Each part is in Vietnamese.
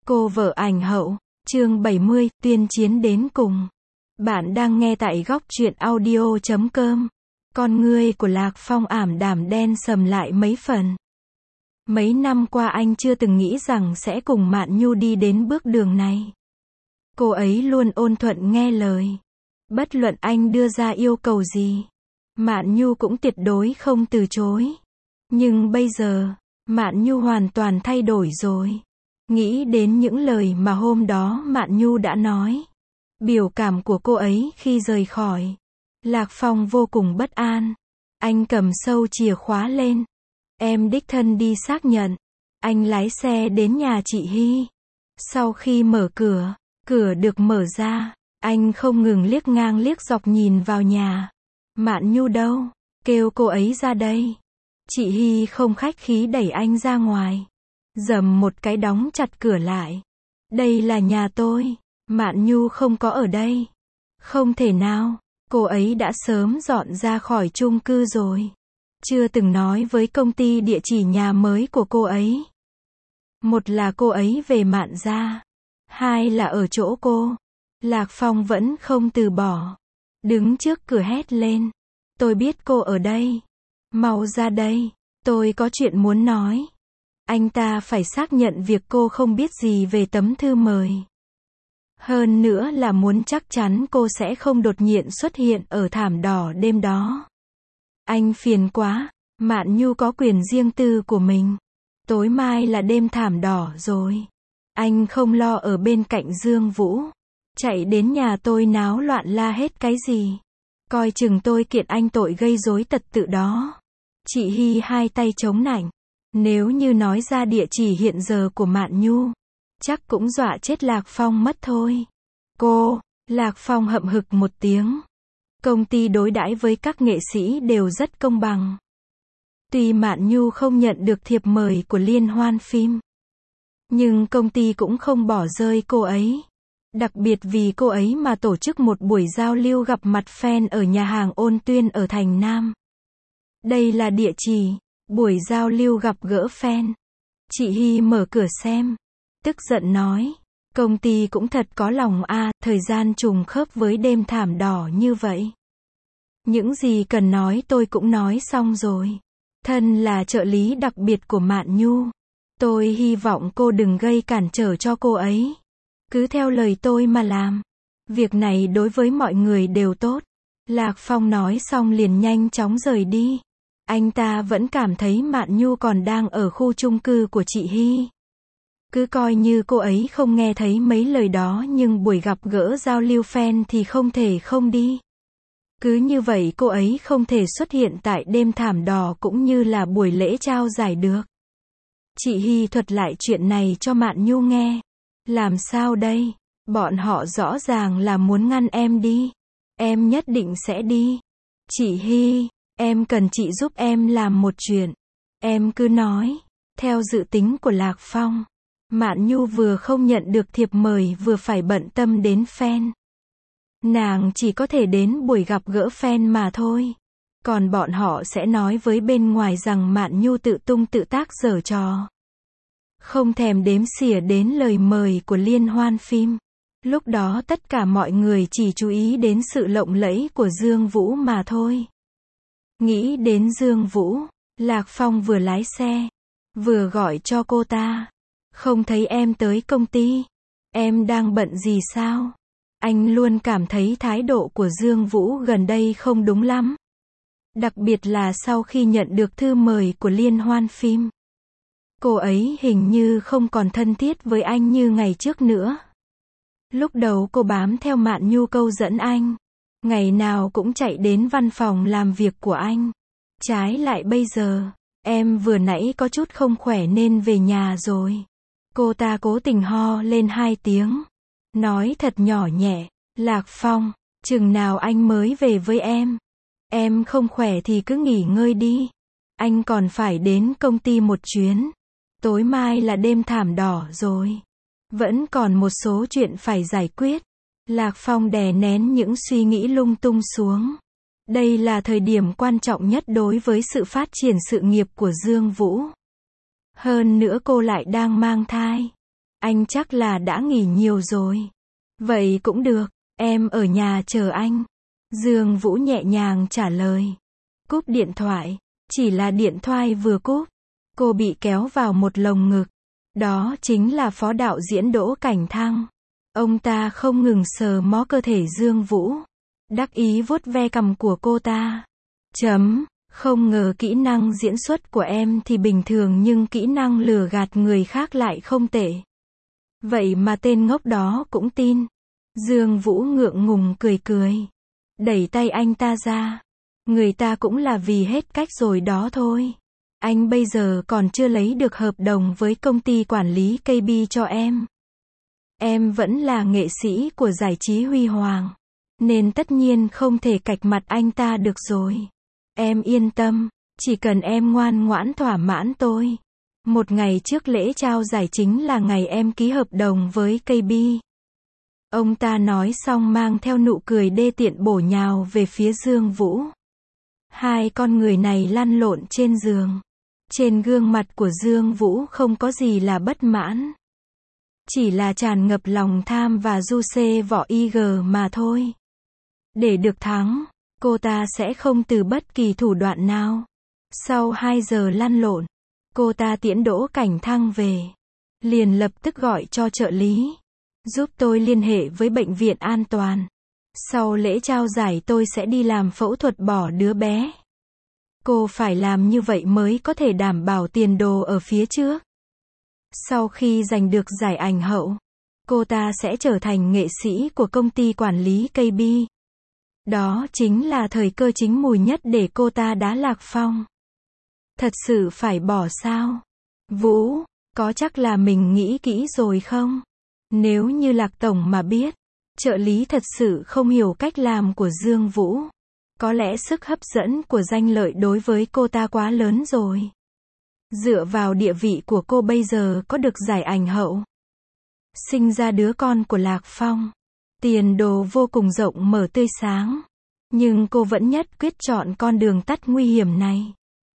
Cô vợ ảnh hậu, chương 70, tuyên chiến đến cùng. Bạn đang nghe tại góc truyện audio.com. Con ngươi của Lạc Phong ảm đạm đen sầm lại mấy phần. Mấy năm qua anh chưa từng nghĩ rằng sẽ cùng Mạn Nhu đi đến bước đường này. Cô ấy luôn ôn thuận nghe lời. Bất luận anh đưa ra yêu cầu gì, Mạn Nhu cũng tuyệt đối không từ chối. Nhưng bây giờ, Mạn Nhu hoàn toàn thay đổi rồi. Nghĩ đến những lời mà hôm đó Mạn Nhu đã nói, biểu cảm của cô ấy khi rời khỏi, Lạc Phong vô cùng bất an. Anh cầm sâu chìa khóa lên. Em đích thân đi xác nhận. Anh lái xe đến nhà chị Hy. Sau khi mở cửa, cửa được mở ra, anh không ngừng liếc ngang liếc dọc nhìn vào nhà. Mạn Nhu đâu? Kêu cô ấy ra đây. Chị Hy không khách khí đẩy anh ra ngoài. Dầm một cái đóng chặt cửa lại. Đây là nhà tôi. Mạn Nhu không có ở đây. Không thể nào. Cô ấy đã sớm dọn ra khỏi chung cư rồi. Chưa từng nói với công ty địa chỉ nhà mới của cô ấy. Một là cô ấy về Mạn gia. Hai là ở chỗ cô. Lạc Phong vẫn không từ bỏ. Đứng trước cửa hét lên. Tôi biết cô ở đây. Mau ra đây. Tôi có chuyện muốn nói. Anh ta phải xác nhận việc cô không biết gì về tấm thư mời. Hơn nữa là muốn chắc chắn cô sẽ không đột nhiên xuất hiện ở thảm đỏ đêm đó. Anh phiền quá. Mạn Nhu có quyền riêng tư của mình. Tối mai là đêm thảm đỏ rồi. Anh không lo ở bên cạnh Dương Vũ. Chạy đến nhà tôi náo loạn la hết cái gì. Coi chừng tôi kiện anh tội gây rối trật tự đó. Chị Hy hai tay chống nạnh. Nếu như nói ra địa chỉ hiện giờ của Mạn Nhu, chắc cũng dọa chết Lạc Phong mất thôi. Cô, Lạc Phong hậm hực một tiếng. Công ty đối đãi với các nghệ sĩ đều rất công bằng. Tuy Mạn Nhu không nhận được thiệp mời của liên hoan phim, nhưng công ty cũng không bỏ rơi cô ấy. Đặc biệt vì cô ấy mà tổ chức một buổi giao lưu gặp mặt fan ở nhà hàng Ôn Tuyên ở Thành Nam. Đây là địa chỉ, buổi giao lưu gặp gỡ fan. Chị Hy mở cửa xem. Tức giận nói. Công ty cũng thật có lòng a, thời gian trùng khớp với đêm thảm đỏ như vậy. Những gì cần nói tôi cũng nói xong rồi. Thân là trợ lý đặc biệt của Mạn Nhu. Tôi hy vọng cô đừng gây cản trở cho cô ấy. Cứ theo lời tôi mà làm. Việc này đối với mọi người đều tốt. Lạc Phong nói xong liền nhanh chóng rời đi. Anh ta vẫn cảm thấy Mạn Nhu còn đang ở khu chung cư của chị Hy. Cứ coi như cô ấy không nghe thấy mấy lời đó, nhưng buổi gặp gỡ giao lưu fan thì không thể không đi. Cứ như vậy cô ấy không thể xuất hiện tại đêm thảm đỏ cũng như là buổi lễ trao giải được. Chị Hy thuật lại chuyện này cho Mạn Nhu nghe. Làm sao đây? Bọn họ rõ ràng là muốn ngăn em đi. Em nhất định sẽ đi. Chị Hy, em cần chị giúp em làm một chuyện. Em cứ nói. Theo dự tính của Lạc Phong, Mạn Nhu vừa không nhận được thiệp mời vừa phải bận tâm đến fan. Nàng chỉ có thể đến buổi gặp gỡ fan mà thôi. Còn bọn họ sẽ nói với bên ngoài rằng Mạn Nhu tự tung tự tác giở trò. Không thèm đếm xỉa đến lời mời của liên hoan phim. Lúc đó tất cả mọi người chỉ chú ý đến sự lộng lẫy của Dương Vũ mà thôi. Nghĩ đến Dương Vũ, Lạc Phong vừa lái xe, vừa gọi cho cô ta. Không thấy em tới công ty. Em đang bận gì sao? Anh luôn cảm thấy thái độ của Dương Vũ gần đây không đúng lắm. Đặc biệt là sau khi nhận được thư mời của liên hoan phim. Cô ấy hình như không còn thân thiết với anh như ngày trước nữa. Lúc đầu cô bám theo Mạn Nhu câu dẫn anh. Ngày nào cũng chạy đến văn phòng làm việc của anh. Trái lại bây giờ, em vừa nãy có chút không khỏe nên về nhà rồi. Cô ta cố tình ho lên 2 tiếng. Nói thật nhỏ nhẹ. Lạc Phong, chừng nào anh mới về với em? Em không khỏe thì cứ nghỉ ngơi đi. Anh còn phải đến công ty một chuyến. Tối mai là đêm thảm đỏ rồi. Vẫn còn một số chuyện phải giải quyết. Lạc Phong đè nén những suy nghĩ lung tung xuống. Đây là thời điểm quan trọng nhất đối với sự phát triển sự nghiệp của Dương Vũ. Hơn nữa cô lại đang mang thai. Anh chắc là đã nghỉ nhiều rồi. Vậy cũng được, em ở nhà chờ anh. Dương Vũ nhẹ nhàng trả lời. Cúp điện thoại. Chỉ là điện thoại vừa cúp, cô bị kéo vào một lồng ngực. Đó chính là phó đạo diễn Đỗ Cảnh Thăng. Ông ta không ngừng sờ mó cơ thể Dương Vũ, đắc ý vuốt ve cằm của cô ta. Không ngờ kỹ năng diễn xuất của em thì bình thường nhưng kỹ năng lừa gạt người khác lại không tệ. Vậy mà tên ngốc đó cũng tin. Dương Vũ ngượng ngùng cười cười, đẩy tay anh ta ra. Người ta cũng là vì hết cách rồi đó thôi. Anh bây giờ còn chưa lấy được hợp đồng với công ty quản lý KB cho em. Em vẫn là nghệ sĩ của giải trí huy hoàng, nên tất nhiên không thể cạch mặt anh ta được rồi. Em yên tâm, chỉ cần em ngoan ngoãn thỏa mãn tôi. Một ngày trước lễ trao giải chính là ngày em ký hợp đồng với KB. Ông ta nói xong mang theo nụ cười đê tiện bổ nhào về phía Dương Vũ. Hai con người này lăn lộn trên giường. Trên gương mặt của Dương Vũ không có gì là bất mãn. Chỉ là tràn ngập lòng tham và du xê vỏ IG mà thôi. Để được thắng, cô ta sẽ không từ bất kỳ thủ đoạn nào. Sau 2 giờ lăn lộn, cô ta tiễn Đỗ Cảnh Thăng về. Liền lập tức gọi cho trợ lý. Giúp tôi liên hệ với bệnh viện an toàn. Sau lễ trao giải tôi sẽ đi làm phẫu thuật bỏ đứa bé. Cô phải làm như vậy mới có thể đảm bảo tiền đồ ở phía trước. Sau khi giành được giải ảnh hậu, cô ta sẽ trở thành nghệ sĩ của công ty quản lý KB. Đó chính là thời cơ chín mùi nhất để cô ta đá Lạc Phong. Thật sự phải bỏ sao? Vũ, có chắc là mình nghĩ kỹ rồi không? Nếu như Lạc Tổng mà biết, trợ lý thật sự không hiểu cách làm của Dương Vũ. Có lẽ sức hấp dẫn của danh lợi đối với cô ta quá lớn rồi. Dựa vào địa vị của cô bây giờ có được giải ảnh hậu, sinh ra đứa con của Lạc Phong, tiền đồ vô cùng rộng mở tươi sáng. Nhưng cô vẫn nhất quyết chọn con đường tắt nguy hiểm này.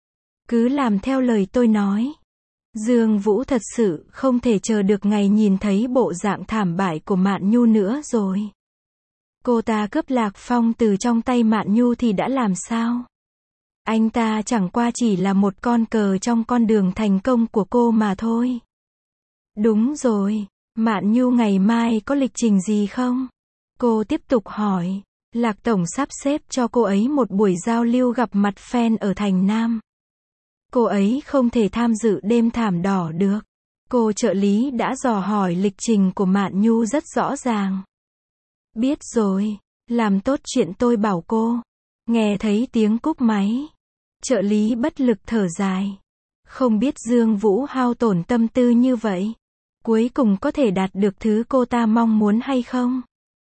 Cứ làm theo lời tôi nói. Dương Vũ thật sự không thể chờ được ngày nhìn thấy bộ dạng thảm bại của Mạn Nhu nữa rồi. Cô ta cướp Lạc Phong từ trong tay Mạn Nhu thì đã làm sao? Anh ta chẳng qua chỉ là một con cờ trong con đường thành công của cô mà thôi. Đúng rồi, Mạn Nhu ngày mai có lịch trình gì không? Cô tiếp tục hỏi. Lạc Tổng sắp xếp cho cô ấy một buổi giao lưu gặp mặt fan ở thành Nam. Cô ấy không thể tham dự đêm thảm đỏ được. Cô trợ lý đã dò hỏi lịch trình của Mạn Nhu rất rõ ràng. Biết rồi, làm tốt chuyện tôi bảo cô. Nghe thấy tiếng cúp máy, trợ lý bất lực thở dài. Không biết Dương Vũ hao tổn tâm tư như vậy, cuối cùng có thể đạt được thứ cô ta mong muốn hay không?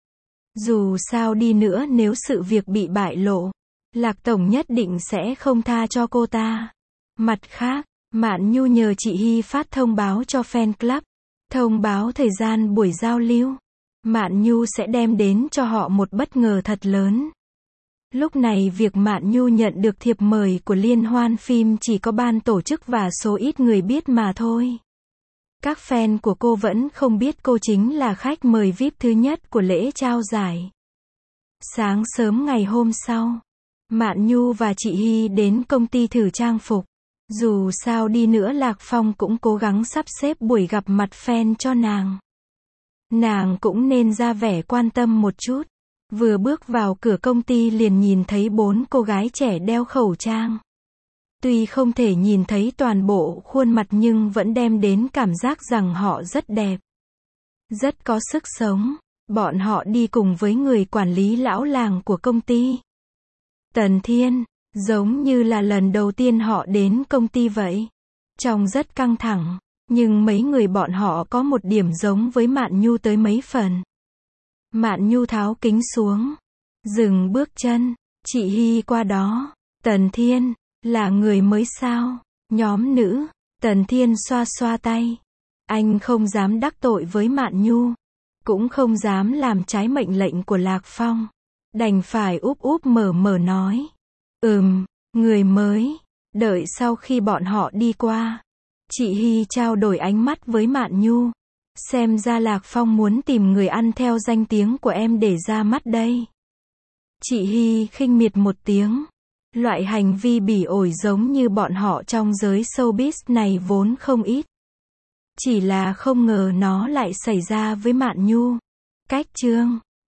Dù sao đi nữa nếu sự việc bị bại lộ, Lạc Tổng nhất định sẽ không tha cho cô ta. Mặt khác, Mạn Nhu nhờ chị Hy phát thông báo cho fan club, thông báo thời gian buổi giao lưu. Mạn Nhu sẽ đem đến cho họ một bất ngờ thật lớn. Lúc này việc Mạn Nhu nhận được thiệp mời của liên hoan phim chỉ có ban tổ chức và số ít người biết mà thôi. Các fan của cô vẫn không biết cô chính là khách mời VIP thứ nhất của lễ trao giải. Sáng sớm ngày hôm sau, Mạn Nhu và chị Hy đến công ty thử trang phục. Dù sao đi nữa Lạc Phong cũng cố gắng sắp xếp buổi gặp mặt fan cho nàng. Nàng cũng nên ra vẻ quan tâm một chút. Vừa bước vào cửa công ty liền nhìn thấy 4 cô gái trẻ đeo khẩu trang. Tuy không thể nhìn thấy toàn bộ khuôn mặt nhưng vẫn đem đến cảm giác rằng họ rất đẹp. Rất có sức sống. Bọn họ đi cùng với người quản lý lão làng của công ty. Tần Thiên, giống như là lần đầu tiên họ đến công ty vậy. Trông rất căng thẳng, nhưng mấy người bọn họ có một điểm giống với Mạn Nhu tới mấy phần. Mạn Nhu tháo kính xuống, dừng bước chân, chị Hy qua đó. Tần Thiên, là người mới sao? Nhóm nữ, Tần Thiên xoa xoa tay. Anh không dám đắc tội với Mạn Nhu, cũng không dám làm trái mệnh lệnh của Lạc Phong. Đành phải úp úp mở mở nói. Người mới. Đợi sau khi bọn họ đi qua, chị Hy trao đổi ánh mắt với Mạn Nhu. Xem ra Lạc Phong muốn tìm người ăn theo danh tiếng của em để ra mắt đây. Chị Hy khinh miệt một tiếng. Loại hành vi bỉ ổi giống như bọn họ trong giới showbiz này vốn không ít. Chỉ là không ngờ nó lại xảy ra với Mạn Nhu. Cách chương